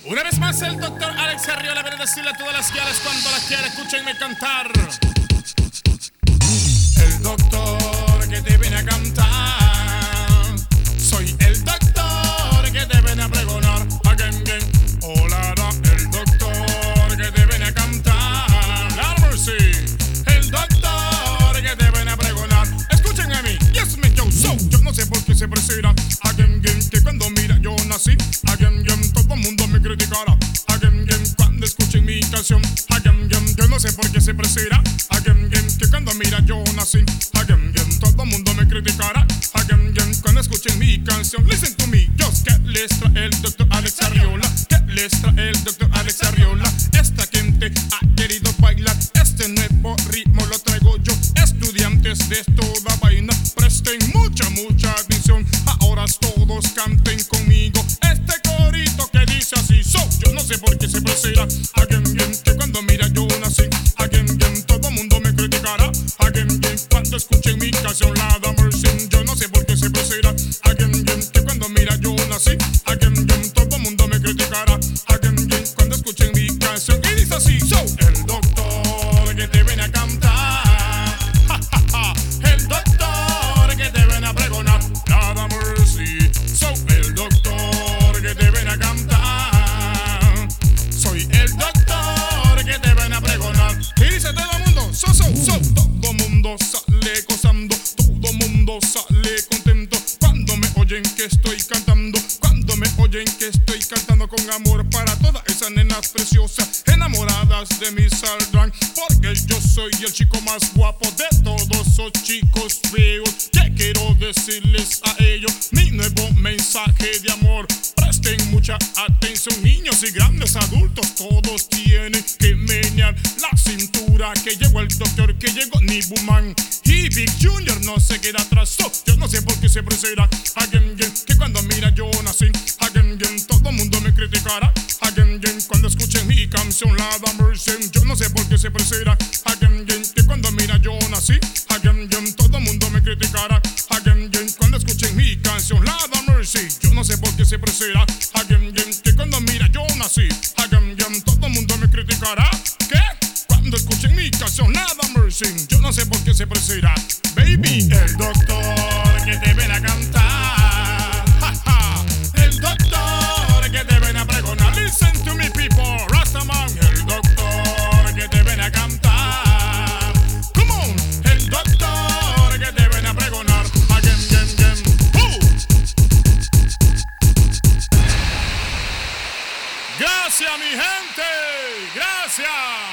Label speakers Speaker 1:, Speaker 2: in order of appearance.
Speaker 1: Una vez más el doctor Alex Arriola viene a decirle a todas las guiaras cuando las quiera, escúchenme cantar. El doctor que te viene a cantar. Soy el doctor que te viene a pregonar. Again, again. Hola, el doctor que te viene a cantar. Lord mercy. El doctor que te viene a pregonar. Escuchen a mí, yes me yo no sé por qué se presira. Again, again, que cuando mira yo nací. Again, again, todo el mundo me criticará. Again, again, cuando escuchen mi canción. Again, again, yo no sé por qué se presira. Again, again, que cuando mira yo nací. Again, again, todo el mundo me criticará. Again, again, cuando escuchen mi canción. Listen to me, just que les trae el doctor Alex Arriola. Que les trae el doctor Alex Arriola. Esta gente ha querido bailar. Este nuevo ritmo lo traigo yo. Estudiantes de toda vaina, presten mucha atención. Ahora todos canten conmigo este corito que dice así. Yo no sé por qué se presira. Again, again, que cuando mira yo nací. Again, again, todo el mundo me criticará. Again, again, cuando escuchen mi canción la da mercy. Yo no sé por qué se presira. Again, again, que cuando mira yo nací. Again, again, todo el mundo me criticará. Again, again, cuando escuchen mi canción y dice así. El doctor que te viene a cantar. El doctor que te viene a pregonar. Nada mercy. El doctor que te viene a cantar. Soy el doctor que te viene a pregonar. Y dice todo el mundo, todo mundo sale gozando, todo mundo sale contento cuando me oyen que estoy cantando, cuando me oyen que estoy cantando con amor para todas esas nenas preciosas, enamoradas de mí saldrán, porque yo soy el chico más guapo de todos esos chicos feos. Que quiero decirles a ellos mi nuevo mensaje de amor. Presten mucha atención, niños y grandes adultos, todos tienen que menear la cintura. Que llegó el doctor, que llegó Nibuman y Big Junior no se queda atrás. Yo no sé por qué se presira. Again, again, que cuando mira yo nací. Again, again, todo el mundo me criticará. Again, again, cuando escuchen mi canción la da mercy. Yo no sé por qué se presira. Again, again, que cuando mira yo nací. Again, again, todo el mundo me criticará. Again, again, cuando escuchen mi canción la da mercy. Yo no sé por qué se presira. Again, again, que cuando mira yo nací. Again, again, todo el mundo me criticará. ¿Qué? Cuando escuchen mi canción la da mercy. Yo no sé por qué se presira. Baby, el doctor que te viene a cantar. El doctor que te viene a pregonar. Listen to me people, Rastaman. El doctor que te viene a cantar. Come on, el doctor que te viene a pregonar. Again, again, again. Gracias mi gente, gracias.